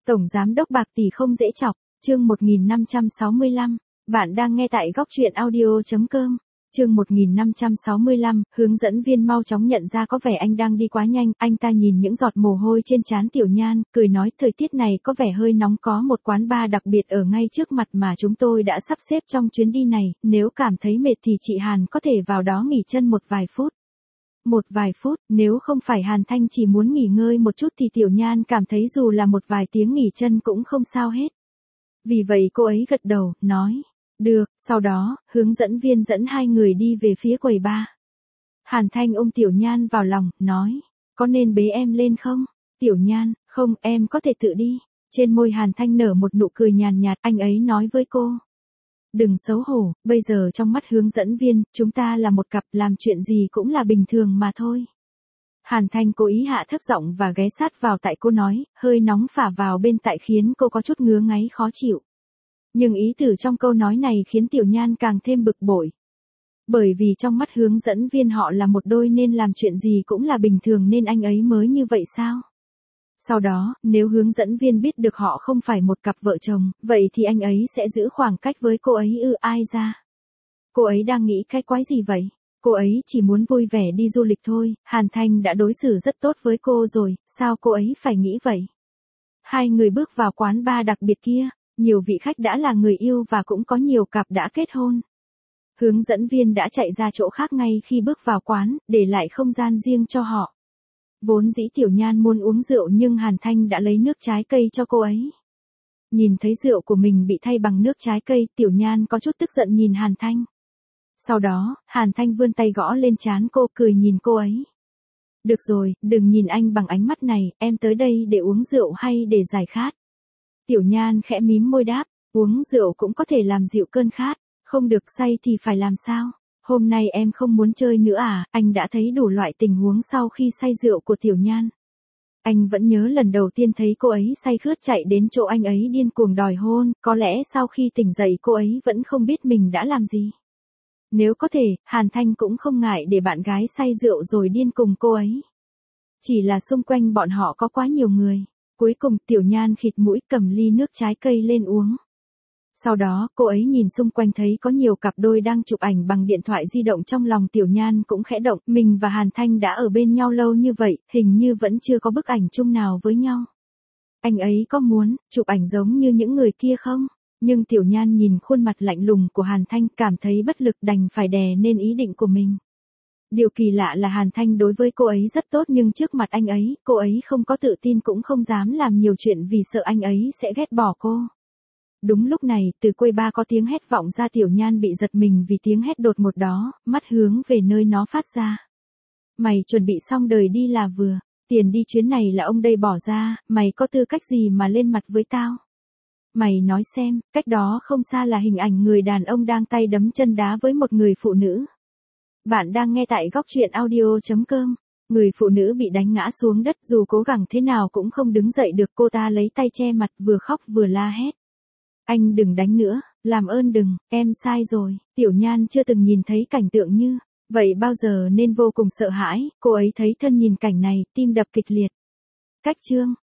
Tổng giám đốc Bạc Tỷ không dễ chọc, chương 1565, bạn đang nghe tại góc truyện audio.com. Chương 1565, hướng dẫn viên mau chóng nhận ra có vẻ anh đang đi quá nhanh, anh ta nhìn những giọt mồ hôi trên trán Tiểu Nhan, cười nói thời tiết này có vẻ hơi nóng, có một quán bar đặc biệt ở ngay trước mặt mà chúng tôi đã sắp xếp trong chuyến đi này, nếu cảm thấy mệt thì chị Hàn có thể vào đó nghỉ chân một vài phút. Một vài phút, nếu không phải Hàn Thanh chỉ muốn nghỉ ngơi một chút thì Tiểu Nhan cảm thấy dù là một vài tiếng nghỉ chân cũng không sao hết. Vì vậy cô ấy gật đầu, nói. Được, sau đó, hướng dẫn viên dẫn hai người đi về phía quầy bar. Hàn Thanh ôm Tiểu Nhan vào lòng, nói. Có nên bế em lên không? Tiểu Nhan, không, em có thể tự đi. Trên môi Hàn Thanh nở một nụ cười nhàn nhạt, anh ấy nói với cô. Đừng xấu hổ, bây giờ trong mắt hướng dẫn viên, chúng ta là một cặp, làm chuyện gì cũng là bình thường mà thôi. Hàn Thanh cố ý hạ thấp giọng và ghé sát vào tai cô nói, hơi nóng phả vào bên tai khiến cô có chút ngứa ngáy khó chịu. Nhưng ý từ trong câu nói này khiến Tiểu Nhan càng thêm bực bội. Bởi vì trong mắt hướng dẫn viên họ là một đôi nên làm chuyện gì cũng là bình thường nên anh ấy mới như vậy sao? Sau đó, nếu hướng dẫn viên biết được họ không phải một cặp vợ chồng, vậy thì anh ấy sẽ giữ khoảng cách với cô ấy ai ra? Cô ấy đang nghĩ cái quái gì vậy? Cô ấy chỉ muốn vui vẻ đi du lịch thôi, Hàn Thanh đã đối xử rất tốt với cô rồi, sao cô ấy phải nghĩ vậy? Hai người bước vào quán bar đặc biệt kia, nhiều vị khách đã là người yêu và cũng có nhiều cặp đã kết hôn. Hướng dẫn viên đã chạy ra chỗ khác ngay khi bước vào quán, để lại không gian riêng cho họ. Vốn dĩ Tiểu Nhan muốn uống rượu nhưng Hàn Thanh đã lấy nước trái cây cho cô ấy. Nhìn thấy rượu của mình bị thay bằng nước trái cây, Tiểu Nhan có chút tức giận nhìn Hàn Thanh. Sau đó, Hàn Thanh vươn tay gõ lên trán cô, cười nhìn cô ấy. Được rồi, đừng nhìn anh bằng ánh mắt này, em tới đây để uống rượu hay để giải khát? Tiểu Nhan khẽ mím môi đáp, uống rượu cũng có thể làm dịu cơn khát, không được say thì phải làm sao? Hôm nay em không muốn chơi nữa à? Anh đã thấy đủ loại tình huống sau khi say rượu của Tiểu Nhan. Anh vẫn nhớ lần đầu tiên thấy cô ấy say khướt chạy đến chỗ anh ấy điên cuồng đòi hôn, có lẽ sau khi tỉnh dậy cô ấy vẫn không biết mình đã làm gì. Nếu có thể, Hàn Thanh cũng không ngại để bạn gái say rượu rồi điên cùng cô ấy. Chỉ là xung quanh bọn họ có quá nhiều người. Cuối cùng Tiểu Nhan khịt mũi cầm ly nước trái cây lên uống. Sau đó, cô ấy nhìn xung quanh thấy có nhiều cặp đôi đang chụp ảnh bằng điện thoại di động, trong lòng Tiểu Nhan cũng khẽ động, mình và Hàn Thanh đã ở bên nhau lâu như vậy, hình như vẫn chưa có bức ảnh chung nào với nhau. Anh ấy có muốn chụp ảnh giống như những người kia không? Nhưng Tiểu Nhan nhìn khuôn mặt lạnh lùng của Hàn Thanh cảm thấy bất lực, đành phải đè nên ý định của mình. Điều kỳ lạ là Hàn Thanh đối với cô ấy rất tốt nhưng trước mặt anh ấy, cô ấy không có tự tin cũng không dám làm nhiều chuyện vì sợ anh ấy sẽ ghét bỏ cô. Đúng lúc này, từ quầy bar có tiếng hét vọng ra. Tiểu Nhan bị giật mình vì tiếng hét đột ngột đó, mắt hướng về nơi nó phát ra. Mày chuẩn bị xong đời đi là vừa, tiền đi chuyến này là ông đây bỏ ra, mày có tư cách gì mà lên mặt với tao? Mày nói xem, cách đó không xa là hình ảnh người đàn ông đang tay đấm chân đá với một người phụ nữ. Bạn đang nghe tại góc truyện audio.com. Người phụ nữ bị đánh ngã xuống đất, dù cố gắng thế nào cũng không đứng dậy được, cô ta lấy tay che mặt vừa khóc vừa la hét. Anh đừng đánh nữa, làm ơn đừng, em sai rồi. Tiểu Nhan chưa từng nhìn thấy cảnh tượng như vậy bao giờ nên vô cùng sợ hãi, cô ấy thấy thân nhìn cảnh này, tim đập kịch liệt. Cách chương